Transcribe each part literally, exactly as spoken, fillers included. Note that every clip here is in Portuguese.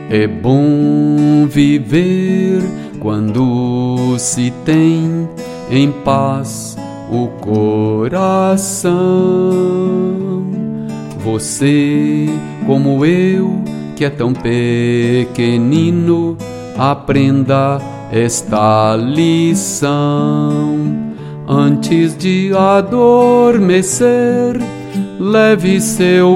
É bom viver quando se tem em paz o coração. Você, como eu, que é tão pequenino, aprenda esta lição. Antes de adormecer, leve seu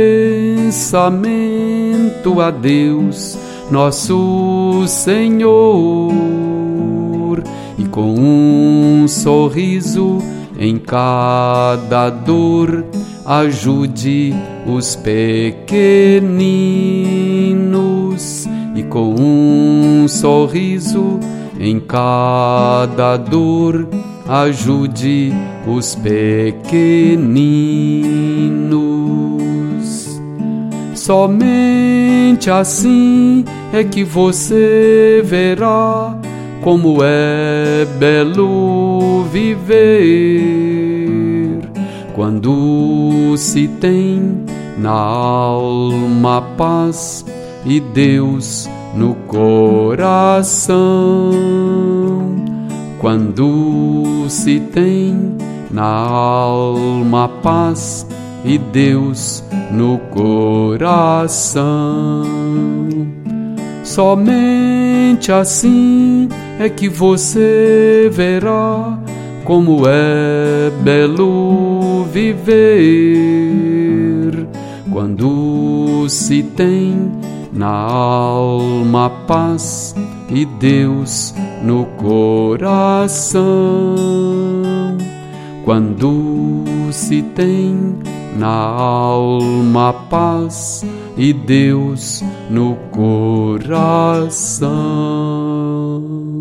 pensamento a Deus, nosso Senhor, e com um sorriso em cada dor, ajude os pequeninos. E com um sorriso em cada dor, ajude os pequeninos. Somente assim é que você verá como é belo viver, quando se tem na alma paz e Deus no coração. Quando se tem na alma paz e Deus no coração. Somente assim é que você verá como é belo viver, quando se tem na alma paz e Deus no coração. Quando se tem na alma paz e Deus no coração.